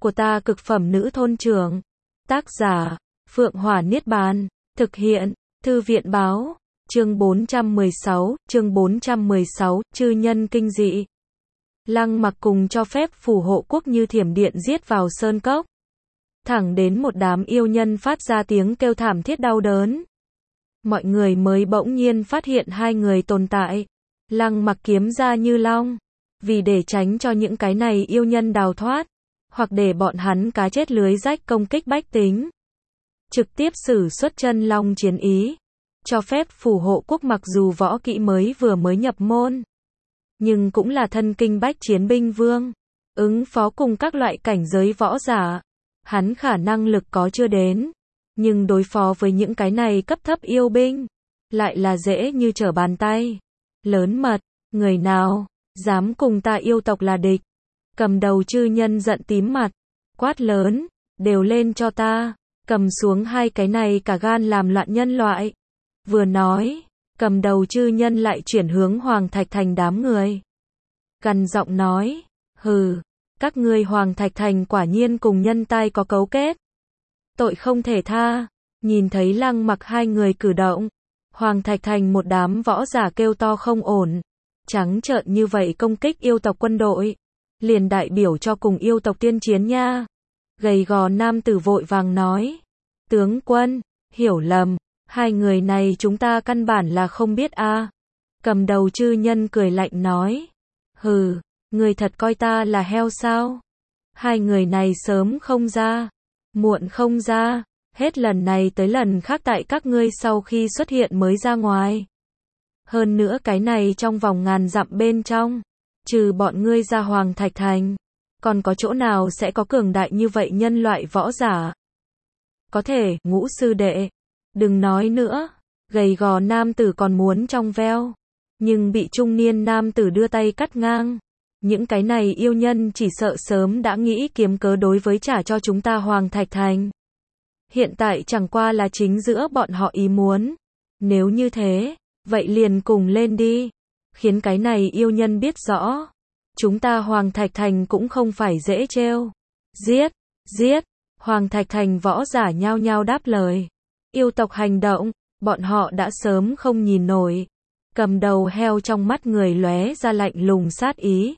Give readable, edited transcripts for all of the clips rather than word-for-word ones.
của ta cực phẩm nữ thôn trưởng. Tác giả, Phượng Hỏa Niết Bàn. Thực hiện, Thư viện báo. Chương 416, chư nhân kinh dị. Lăng Mặc cùng cho phép phù hộ quốc như thiểm điện giết vào sơn cốc. Thẳng đến một đám yêu nhân phát ra tiếng kêu thảm thiết đau đớn. Mọi người mới bỗng nhiên phát hiện hai người tồn tại. Lăng Mặc kiếm ra như long. Vì để tránh cho những cái này yêu nhân đào thoát, hoặc để bọn hắn cá chết lưới rách công kích bách tính. Trực tiếp sử xuất chân long chiến ý. Cho phép phù hộ quốc mặc dù võ kỹ vừa mới nhập môn, nhưng cũng là thân kinh bách chiến binh vương. Ứng phó cùng các loại cảnh giới võ giả. Hắn khả năng lực có chưa đến, nhưng đối phó với những cái này cấp thấp yêu binh, lại là dễ như trở bàn tay. Lớn mật, người nào dám cùng ta yêu tộc là địch? Cầm đầu chư nhân giận tím mặt, quát lớn, đều lên cho ta, cầm xuống hai cái này cả gan làm loạn nhân loại. Vừa nói, cầm đầu chư nhân lại chuyển hướng Hoàng Thạch Thành đám người. Gằn giọng nói, hừ, các ngươi Hoàng Thạch Thành quả nhiên cùng nhân tai có cấu kết. Tội không thể tha. Nhìn thấy Lăng Mặc hai người cử động, Hoàng Thạch Thành một đám võ giả kêu to không ổn. Trắng trợn như vậy công kích yêu tộc quân đội, liền đại biểu cho cùng yêu tộc tiên chiến nha. Gầy gò nam tử vội vàng nói, tướng quân, hiểu lầm, hai người này chúng ta căn bản là không biết a. Cầm đầu chư nhân cười lạnh nói, hừ, người thật coi ta là heo sao? Hai người này sớm không ra, muộn không ra, hết lần này tới lần khác tại các ngươi sau khi xuất hiện mới ra ngoài. Hơn nữa cái này trong vòng ngàn dặm bên trong, trừ bọn ngươi ra Hoàng Thạch Thành, còn có chỗ nào sẽ có cường đại như vậy nhân loại võ giả? Có thể, Ngũ sư đệ, đừng nói nữa. Gầy gò nam tử còn muốn trong veo, nhưng bị trung niên nam tử đưa tay cắt ngang. Những cái này yêu nhân chỉ sợ sớm đã nghĩ kiếm cớ đối với trả cho chúng ta Hoàng Thạch Thành. Hiện tại chẳng qua là chính giữa bọn họ ý muốn. Nếu như thế, vậy liền cùng lên đi. Khiến cái này yêu nhân biết rõ, chúng ta Hoàng Thạch Thành cũng không phải dễ trêu. Giết, giết. Hoàng Thạch Thành võ giả nhao nhao đáp lời. Yêu tộc hành động, bọn họ đã sớm không nhìn nổi. Cầm đầu heo trong mắt người lóe ra lạnh lùng sát ý.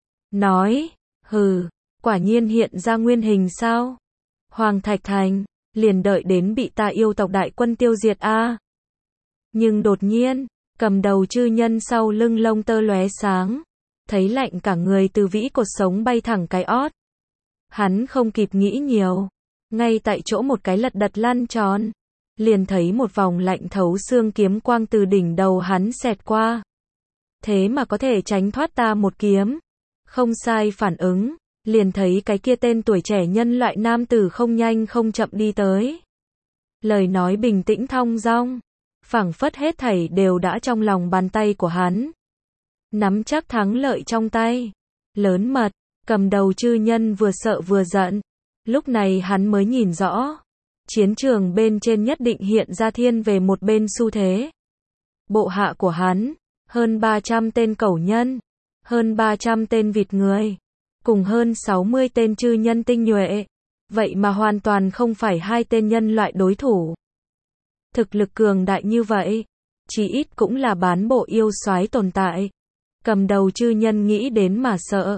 Nói, hừ, quả nhiên hiện ra nguyên hình sao? Hoàng Thạch Thành, liền đợi đến bị ta yêu tộc đại quân tiêu diệt a. Nhưng đột nhiên, cầm đầu chư nhân sau lưng lông tơ lóe sáng, thấy lạnh cả người từ vĩ cột sống bay thẳng cái ót. Hắn không kịp nghĩ nhiều, ngay tại chỗ một cái lật đật lăn tròn, liền thấy một vòng lạnh thấu xương kiếm quang từ đỉnh đầu hắn xẹt qua. Thế mà có thể tránh thoát ta một kiếm. Không sai phản ứng, liền thấy cái kia tên tuổi trẻ nhân loại nam tử không nhanh không chậm đi tới. Lời nói bình tĩnh thong dong, phảng phất hết thảy đều đã trong lòng bàn tay của hắn. Nắm chắc thắng lợi trong tay. Lớn mật, cầm đầu chư nhân vừa sợ vừa giận. Lúc này hắn mới nhìn rõ, chiến trường bên trên nhất định hiện ra thiên về một bên xu thế. Bộ hạ của hắn, hơn 300 tên cẩu nhân, hơn 300 tên vịt người, cùng hơn 60 tên chư nhân tinh nhuệ, vậy mà hoàn toàn không phải hai tên nhân loại đối thủ. Thực lực cường đại như vậy, chỉ ít cũng là bán bộ yêu soái tồn tại. Cầm đầu chư nhân nghĩ đến mà sợ.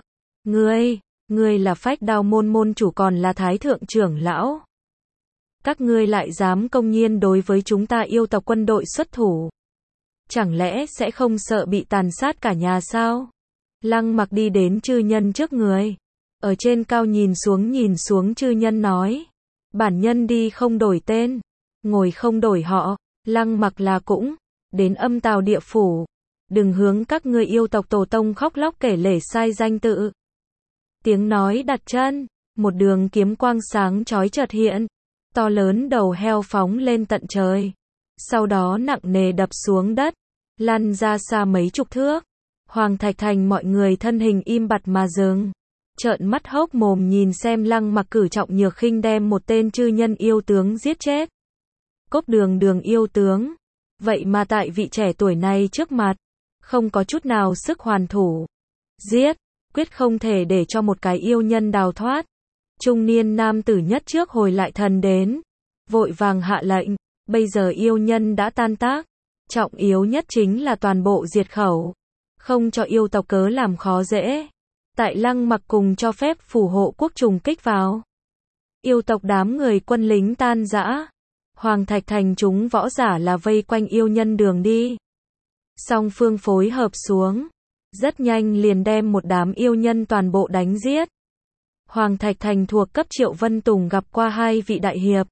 Ngươi là Phách Đao môn môn chủ còn là thái thượng trưởng lão. Các ngươi lại dám công nhiên đối với chúng ta yêu tộc quân đội xuất thủ. Chẳng lẽ sẽ không sợ bị tàn sát cả nhà sao? Lăng Mặc đi đến chư nhân trước người. Ở trên cao nhìn xuống chư nhân nói. Bản nhân đi không đổi tên, ngồi không đổi họ. Lăng Mặc là cũng đến Âm Tào địa phủ. Đừng hướng các ngươi yêu tộc tổ tông khóc lóc kể lể sai danh tự. Tiếng nói đặt chân, một đường kiếm quang sáng chói chợt hiện. To lớn đầu heo phóng lên tận trời. Sau đó nặng nề đập xuống đất, lăn ra xa mấy chục thước. Hoàng Thạch Thành mọi người thân hình im bặt mà dừng. Trợn mắt hốc mồm nhìn xem Lăng Mặc cử trọng nhược khinh đem một tên chư nhân yêu tướng giết chết. Cốc đường yêu tướng. Vậy mà tại vị trẻ tuổi này trước mặt, không có chút nào sức hoàn thủ. Giết, quyết không thể để cho một cái yêu nhân đào thoát. Trung niên nam tử nhất trước hồi lại thần đến, vội vàng hạ lệnh, bây giờ yêu nhân đã tan tác, trọng yếu nhất chính là toàn bộ diệt khẩu, không cho yêu tộc cớ làm khó dễ. Tại Lăng Mặc cùng cho phép phù hộ quốc trùng kích vào. Yêu tộc đám người quân lính tan rã. Hoàng Thạch Thành chúng võ giả là vây quanh yêu nhân đường đi. Song phương phối hợp xuống. Rất nhanh liền đem một đám yêu nhân toàn bộ đánh giết. Hoàng Thạch Thành thuộc cấp Triệu Vân Tùng gặp qua hai vị đại hiệp.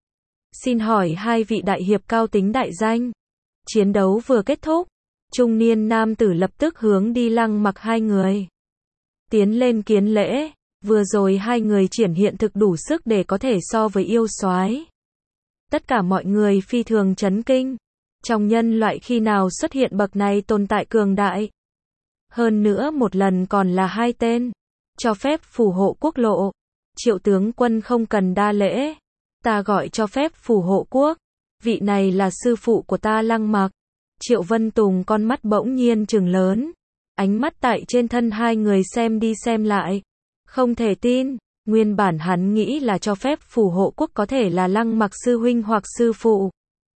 Xin hỏi hai vị đại hiệp cao tính đại danh. Chiến đấu vừa kết thúc. Trung niên nam tử lập tức hướng đi Lăng Mặc hai người. Tiến lên kiến lễ, vừa rồi hai người triển hiện thực đủ sức để có thể so với yêu soái. Tất cả mọi người phi thường chấn kinh, trong nhân loại khi nào xuất hiện bậc này tồn tại cường đại. Hơn nữa một lần còn là hai tên, cho phép phù hộ quốc lộ. Triệu tướng quân không cần đa lễ, ta gọi cho phép phù hộ quốc, vị này là sư phụ của ta Lăng Mặc. Triệu Vân Tùng con mắt bỗng nhiên trừng lớn. Ánh mắt tại trên thân hai người xem đi xem lại. Không thể tin, nguyên bản hắn nghĩ là cho phép phù hộ quốc có thể là Lăng Mặc sư huynh hoặc sư phụ.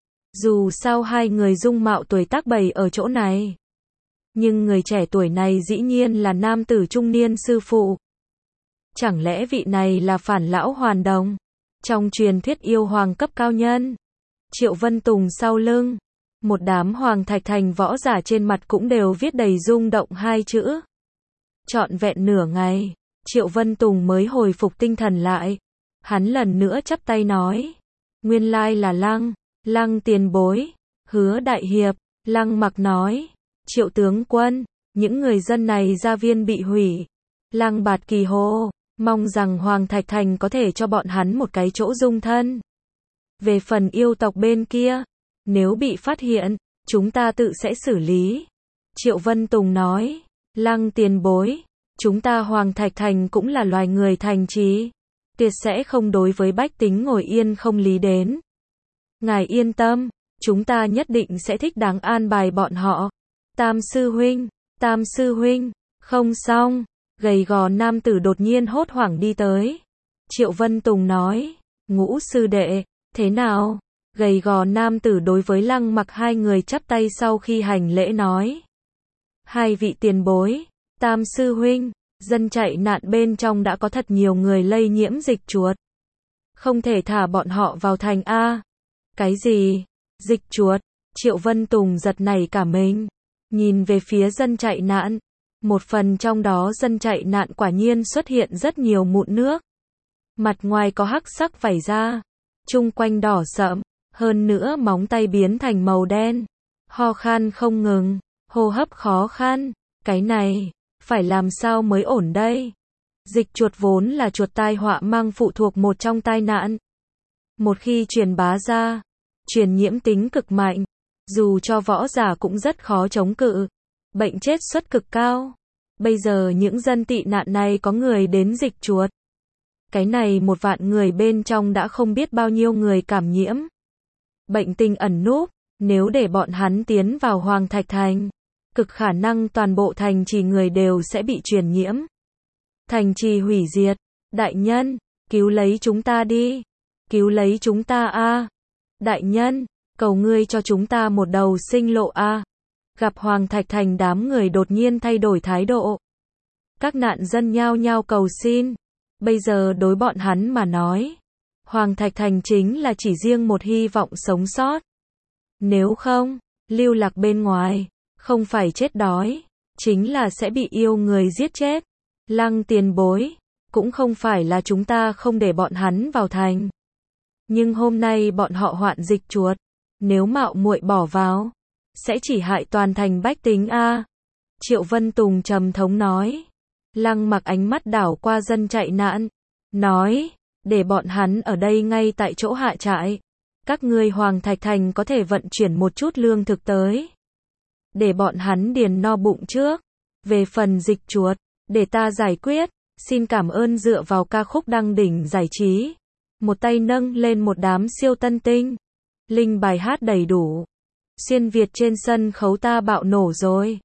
Dù sao hai người dung mạo tuổi tác bày ở chỗ này. Nhưng người trẻ tuổi này dĩ nhiên là nam tử trung niên sư phụ. Chẳng lẽ vị này là phản lão hoàn đồng? Trong truyền thuyết yêu hoàng cấp cao nhân. Triệu Vân Tùng sau lưng. Một đám Hoàng Thạch Thành võ giả trên mặt cũng đều viết đầy rung động hai chữ. Trọn vẹn nửa ngày, Triệu Vân Tùng mới hồi phục tinh thần lại. Hắn lần nữa chắp tay nói. Nguyên lai là Lăng tiền bối, Hứa đại hiệp. Lăng Mặc nói. Triệu tướng quân, những người dân này gia viên bị hủy. Lăng Bạt Kỳ hô, mong rằng Hoàng Thạch Thành có thể cho bọn hắn một cái chỗ dung thân. Về phần yêu tộc bên kia, nếu bị phát hiện, chúng ta tự sẽ xử lý. Triệu Vân Tùng nói, Lăng tiền bối, chúng ta Hoàng Thạch Thành cũng là loài người thành trí, tuyệt sẽ không đối với bách tính ngồi yên không lý đến. Ngài yên tâm, chúng ta nhất định sẽ thích đáng an bài bọn họ. Tam sư huynh, không xong, gầy gò nam tử đột nhiên hốt hoảng đi tới. Triệu Vân Tùng nói, Ngũ sư đệ, thế nào? Gầy gò nam tử đối với Lăng Mặc hai người chắp tay sau khi hành lễ nói. Hai vị tiền bối, Tam sư huynh, dân chạy nạn bên trong đã có thật nhiều người lây nhiễm dịch chuột. Không thể thả bọn họ vào thành A. Cái gì? Dịch chuột? Triệu Vân Tùng giật nảy cả mình. Nhìn về phía dân chạy nạn. Một phần trong đó dân chạy nạn quả nhiên xuất hiện rất nhiều mụn nước. Mặt ngoài có hắc sắc vảy ra. Chung quanh đỏ sậm. Hơn nữa móng tay biến thành màu đen. Ho khan không ngừng. Hô hấp khó khăn. Cái này, phải làm sao mới ổn đây? Dịch chuột vốn là chuột tai họa mang phụ thuộc một trong tai nạn. Một khi truyền bá ra, truyền nhiễm tính cực mạnh. Dù cho võ giả cũng rất khó chống cự. Bệnh chết suất cực cao. Bây giờ những dân tị nạn này có người đến dịch chuột. Cái này 1 vạn người bên trong đã không biết bao nhiêu người cảm nhiễm. Bệnh tình ẩn núp, nếu để bọn hắn tiến vào Hoàng Thạch Thành, cực khả năng toàn bộ thành trì người đều sẽ bị truyền nhiễm. Thành trì hủy diệt, đại nhân, cứu lấy chúng ta đi, cứu lấy chúng ta a. Đại nhân, cầu ngươi cho chúng ta một đầu sinh lộ a. Gặp Hoàng Thạch Thành đám người đột nhiên thay đổi thái độ. Các nạn dân nhao nhao cầu xin, bây giờ đối bọn hắn mà nói, Hoàng Thạch Thành chính là chỉ riêng một hy vọng sống sót. Nếu không, lưu lạc bên ngoài, không phải chết đói, chính là sẽ bị yêu người giết chết. Lăng tiền bối, cũng không phải là chúng ta không để bọn hắn vào thành. Nhưng hôm nay bọn họ hoạn dịch chuột, nếu mạo muội bỏ vào, sẽ chỉ hại toàn thành bách tính a. Triệu Vân Tùng trầm thống nói. Lăng Mặc ánh mắt đảo qua dân chạy nạn, nói, để bọn hắn ở đây ngay tại chỗ hạ trại. Các ngươi Hoàng Thạch Thành có thể vận chuyển một chút lương thực tới. Để bọn hắn điền no bụng trước. Về phần dịch chuột, để ta giải quyết. Xin cảm ơn dựa vào ca khúc đăng đỉnh giải trí. Một tay nâng lên một đám siêu tân tinh. Linh bài hát đầy đủ. Xuyên Việt trên sân khấu ta bạo nổ rồi.